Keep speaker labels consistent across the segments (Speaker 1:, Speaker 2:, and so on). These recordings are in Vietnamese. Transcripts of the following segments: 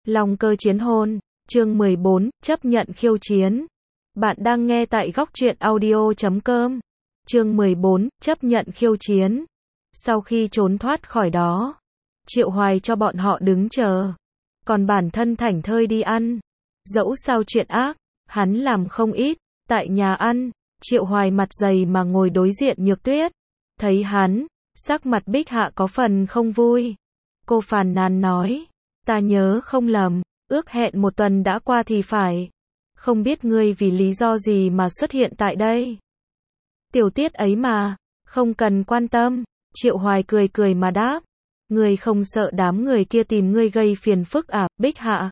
Speaker 1: Long cơ chiến hôn, chương 14, chấp nhận khiêu chiến. Bạn đang nghe tại góc truyện audio.com. Chương 14, chấp nhận khiêu chiến. Sau khi trốn thoát khỏi đó, Triệu Hoài cho bọn họ đứng chờ. Còn bản thân thảnh thơi đi ăn. Dẫu sao chuyện ác, hắn làm không ít. Tại nhà ăn, Triệu Hoài mặt dày mà ngồi đối diện Nhược Tuyết. Thấy hắn, sắc mặt Bích Hạ có phần không vui. Cô phàn nàn nói, ta nhớ không lầm, ước hẹn một tuần đã qua thì phải. Không biết ngươi vì lý do gì mà xuất hiện tại đây. Tiểu tiết ấy mà, không cần quan tâm. Triệu Hoài cười cười mà đáp. Ngươi không sợ đám người kia tìm ngươi gây phiền phức à, Bích Hạ?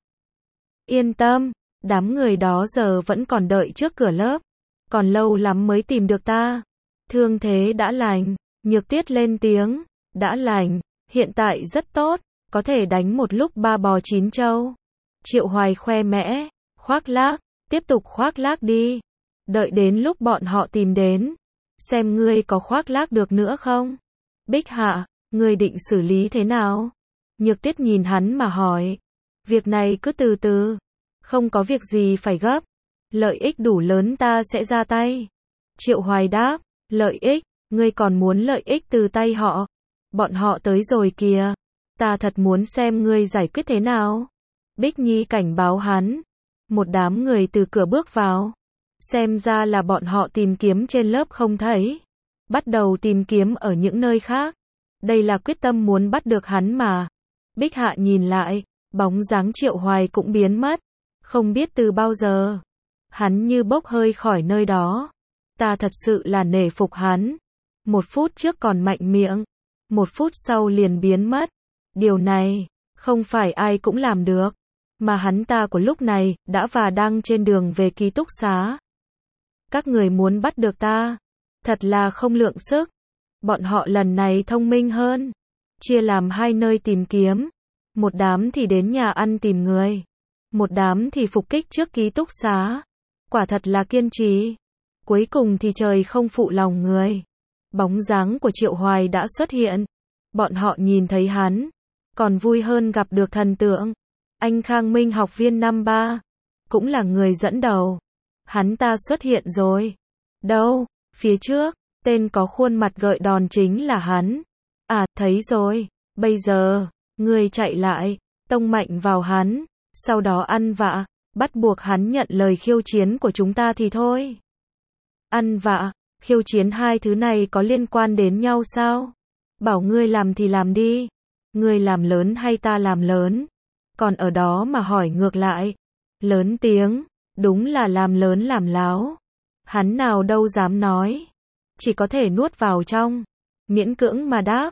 Speaker 1: Yên tâm, đám người đó giờ vẫn còn đợi trước cửa lớp. Còn lâu lắm mới tìm được ta. Thương thế đã lành. Nhược Tuyết lên tiếng. Đã lành, hiện tại rất tốt, có thể đánh một lúc 3 bò 9 trâu. Triệu Hoài khoe mẽ, khoác lác, tiếp tục khoác lác đi. Đợi đến lúc bọn họ tìm đến, xem ngươi có khoác lác được nữa không? Bích Hạ, ngươi định xử lý thế nào? Nhược Tuyết nhìn hắn mà hỏi. Việc này cứ từ từ, không có việc gì phải gấp. Lợi ích đủ lớn ta sẽ ra tay. Triệu Hoài đáp, lợi ích, ngươi còn muốn lợi ích từ tay họ? Bọn họ tới rồi kìa. Ta thật muốn xem ngươi giải quyết thế nào. Bích Nhi cảnh báo hắn. Một đám người từ cửa bước vào. Xem ra là bọn họ tìm kiếm trên lớp không thấy. Bắt đầu tìm kiếm ở những nơi khác. Đây là quyết tâm muốn bắt được hắn mà. Bích Hạ nhìn lại, bóng dáng Triệu Hoài cũng biến mất. Không biết từ bao giờ. Hắn như bốc hơi khỏi nơi đó. Ta thật sự là nể phục hắn. 1 phút trước còn mạnh miệng. 1 phút sau liền biến mất. Điều này, không phải ai cũng làm được. Mà hắn ta của lúc này, đã và đang trên đường về ký túc xá. Các người muốn bắt được ta. Thật là không lượng sức. Bọn họ lần này thông minh hơn. Chia làm 2 nơi tìm kiếm. Một đám thì đến nhà ăn tìm người. Một đám thì phục kích trước ký túc xá. Quả thật là kiên trì. Cuối cùng thì trời không phụ lòng người. Bóng dáng của Triệu Hoài đã xuất hiện. Bọn họ nhìn thấy hắn. Còn vui hơn gặp được thần tượng. Anh Khang Minh học viên năm 3. Cũng là người dẫn đầu. Hắn ta xuất hiện rồi. Đâu? Phía trước. Tên có khuôn mặt gợi đòn chính là hắn. À, thấy rồi. Bây giờ, người chạy lại. Tông mạnh vào hắn. Sau đó ăn vạ. Bắt buộc hắn nhận lời khiêu chiến của chúng ta thì thôi. Ăn vạ, khiêu chiến, hai thứ này có liên quan đến nhau sao? Bảo ngươi làm thì làm đi. Ngươi làm lớn hay ta làm lớn? Còn ở đó mà hỏi ngược lại. Lớn tiếng, đúng là làm lớn làm láo. Hắn nào đâu dám nói. Chỉ có thể nuốt vào trong. Miễn cưỡng mà đáp.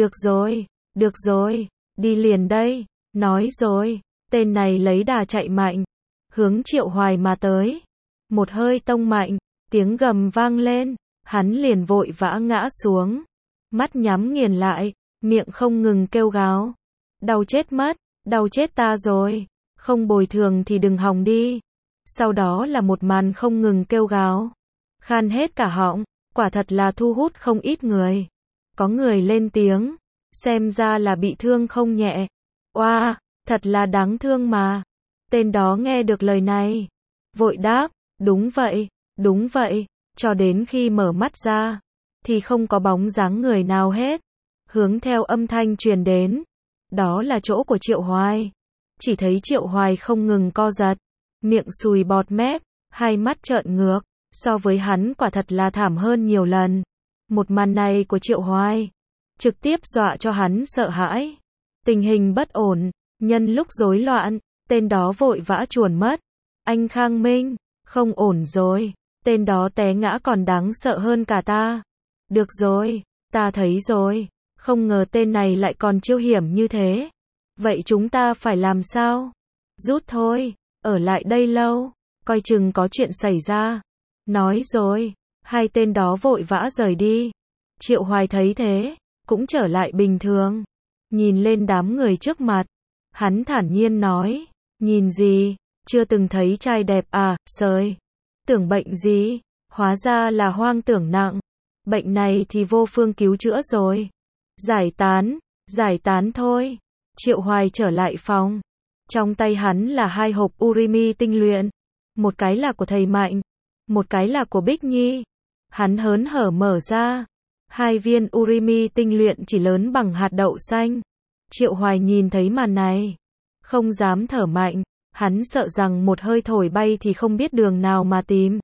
Speaker 1: Được rồi, đi liền đây. Nói rồi, tên này lấy đà chạy mạnh. Hướng Triệu Hoài mà tới. Một hơi tông mạnh. Tiếng gầm vang lên, hắn liền vội vã ngã xuống. Mắt nhắm nghiền lại, miệng không ngừng kêu gào. Đau chết mất, đau chết ta rồi. Không bồi thường thì đừng hòng đi. Sau đó là một màn không ngừng kêu gào. Khan hết cả họng, quả thật là thu hút không ít người. Có người lên tiếng, xem ra là bị thương không nhẹ. Oa, thật là đáng thương mà. Tên đó nghe được lời này, vội đáp, đúng vậy, cho đến khi mở mắt ra, thì không có bóng dáng người nào hết. Hướng theo âm thanh truyền đến, đó là chỗ của Triệu Hoài. Chỉ thấy Triệu Hoài không ngừng co giật, miệng sùi bọt mép, hai mắt trợn ngược, so với hắn quả thật là thảm hơn nhiều lần. Một màn này của Triệu Hoài, trực tiếp dọa cho hắn sợ hãi. Tình hình bất ổn, nhân lúc rối loạn, tên đó vội vã chuồn mất. Anh Khang Minh, không ổn rồi. Tên đó té ngã còn đáng sợ hơn cả ta. Được rồi, ta thấy rồi. Không ngờ tên này lại còn chiêu hiểm như thế. Vậy chúng ta phải làm sao? Rút thôi, ở lại đây lâu, coi chừng có chuyện xảy ra. Nói rồi, hai tên đó vội vã rời đi. Triệu Hoài thấy thế, cũng trở lại bình thường. Nhìn lên đám người trước mặt, hắn thản nhiên nói, nhìn gì, chưa từng thấy trai đẹp à, sời. Tưởng bệnh gì? Hóa ra là hoang tưởng nặng. Bệnh này thì vô phương cứu chữa rồi. Giải tán thôi. Triệu Hoài trở lại phòng. Trong tay hắn là 2 hộp Urimi tinh luyện. Một cái là của thầy Mạnh, một cái là của Bích Nhi. Hắn hớn hở mở ra. 2 viên Urimi tinh luyện chỉ lớn bằng hạt đậu xanh. Triệu Hoài nhìn thấy màn này, không dám thở mạnh. Hắn sợ rằng một hơi thổi bay thì không biết đường nào mà tìm.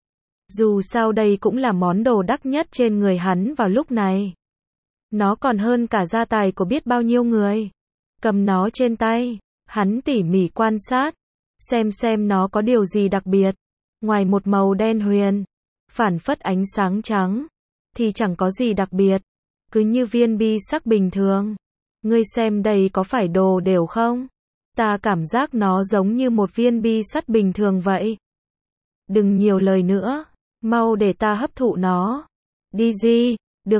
Speaker 1: Dù sao đây cũng là món đồ đắt nhất trên người hắn vào lúc này. Nó còn hơn cả gia tài của biết bao nhiêu người. Cầm nó trên tay, hắn tỉ mỉ quan sát, xem nó có điều gì đặc biệt. Ngoài một màu đen huyền, phản phất ánh sáng trắng, thì chẳng có gì đặc biệt. Cứ như viên bi sắc bình thường. Ngươi xem đây có phải đồ đều không? Ta cảm giác nó giống như một viên bi sắt bình thường vậy. Đừng nhiều lời nữa, mau để ta hấp thụ nó. Đi gì? Được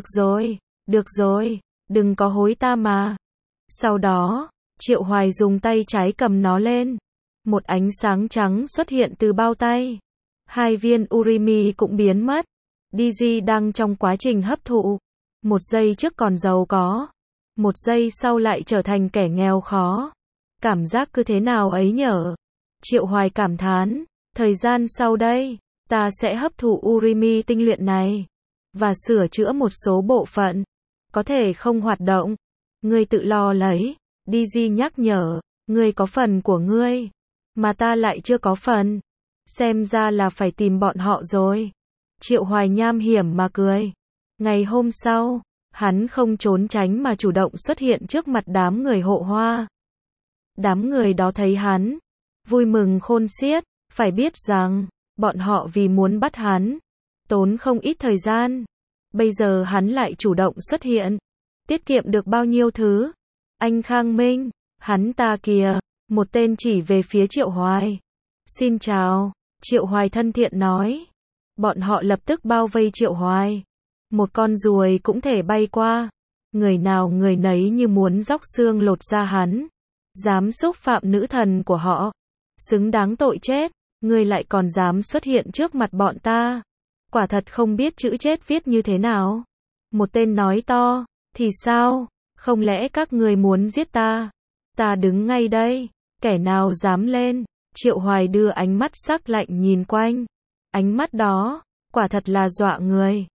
Speaker 1: rồi, đừng có hối ta mà. Sau đó, Triệu Hoài dùng tay trái cầm nó lên. Một ánh sáng trắng xuất hiện từ bao tay. 2 viên Urimi cũng biến mất. DZ đang trong quá trình hấp thụ. Một giây trước còn giàu có, một giây sau lại trở thành kẻ nghèo khó. Cảm giác cứ thế nào ấy nhở? Triệu Hoài cảm thán. Thời gian sau đây, ta sẽ hấp thụ Urimi tinh luyện này và sửa chữa một số bộ phận có thể không hoạt động. Ngươi tự lo lấy. DZ nhắc nhở. Ngươi có phần của ngươi, mà ta lại chưa có phần. Xem ra là phải tìm bọn họ rồi. Triệu Hoài nham hiểm mà cười. Ngày hôm sau, hắn không trốn tránh mà chủ động xuất hiện trước mặt đám người Hộ Hoa. Đám người đó thấy hắn, vui mừng khôn xiết. Phải biết rằng, bọn họ vì muốn bắt hắn, tốn không ít thời gian. Bây giờ hắn lại chủ động xuất hiện, tiết kiệm được bao nhiêu thứ. Anh Khang Minh, hắn ta kìa. Một tên chỉ về phía Triệu Hoài. Xin chào, Triệu Hoài thân thiện nói. Bọn họ lập tức bao vây Triệu Hoài. Một con ruồi cũng thể bay qua. Người nào người nấy như muốn róc xương lột da hắn. Dám xúc phạm nữ thần của họ, xứng đáng tội chết. Ngươi lại còn dám xuất hiện trước mặt bọn ta. Quả thật không biết chữ chết viết như thế nào. Một tên nói to. Thì sao? Không lẽ các ngươi muốn giết ta? Ta đứng ngay đây. Kẻ nào dám lên? Triệu Hoài đưa ánh mắt sắc lạnh nhìn quanh. Ánh mắt đó, quả thật là dọa người.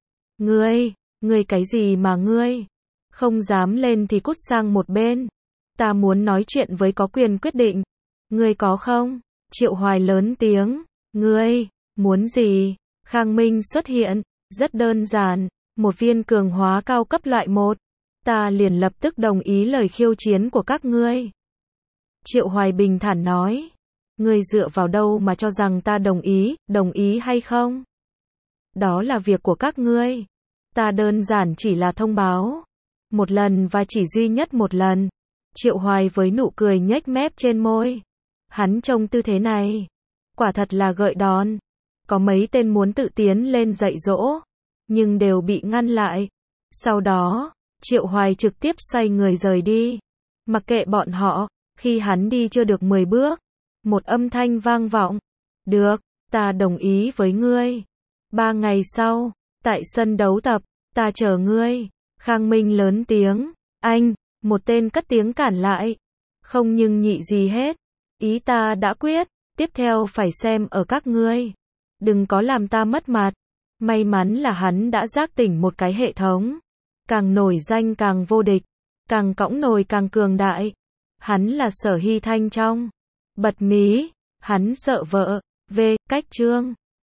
Speaker 1: Ngươi cái gì mà ngươi? Không dám lên thì cút sang một bên. Ta muốn nói chuyện với có quyền quyết định. Ngươi có không? Triệu Hoài lớn tiếng. Ngươi, muốn gì? Khang Minh xuất hiện. Rất đơn giản. Một viên cường hóa cao cấp loại 1. Ta liền lập tức đồng ý lời khiêu chiến của các ngươi. Triệu Hoài bình thản nói. Ngươi dựa vào đâu mà cho rằng ta đồng ý hay không? Đó là việc của các ngươi. Ta đơn giản chỉ là thông báo. Một lần và chỉ duy nhất một lần. Triệu Hoài với nụ cười nhếch mép trên môi. Hắn trông tư thế này, quả thật là gợi đòn. Có mấy tên muốn tự tiến lên dạy dỗ, nhưng đều bị ngăn lại. Sau đó, Triệu Hoài trực tiếp xoay người rời đi. Mặc kệ bọn họ, khi hắn đi chưa được 10 bước, một âm thanh vang vọng. Được, ta đồng ý với ngươi. 3 ngày sau, tại sân đấu tập, ta chờ ngươi. Khang Minh lớn tiếng. Anh, một tên cất tiếng cản lại. Không nhưng nhị gì hết. Ý ta đã quyết, tiếp theo phải xem ở các ngươi. Đừng có làm ta mất mặt. May mắn là hắn đã giác tỉnh một cái hệ thống. Càng nổi danh càng vô địch, càng cõng nồi càng cường đại. Hắn là Sở Hy Thanh trong. Bật mí, hắn sợ vợ. Cách chương.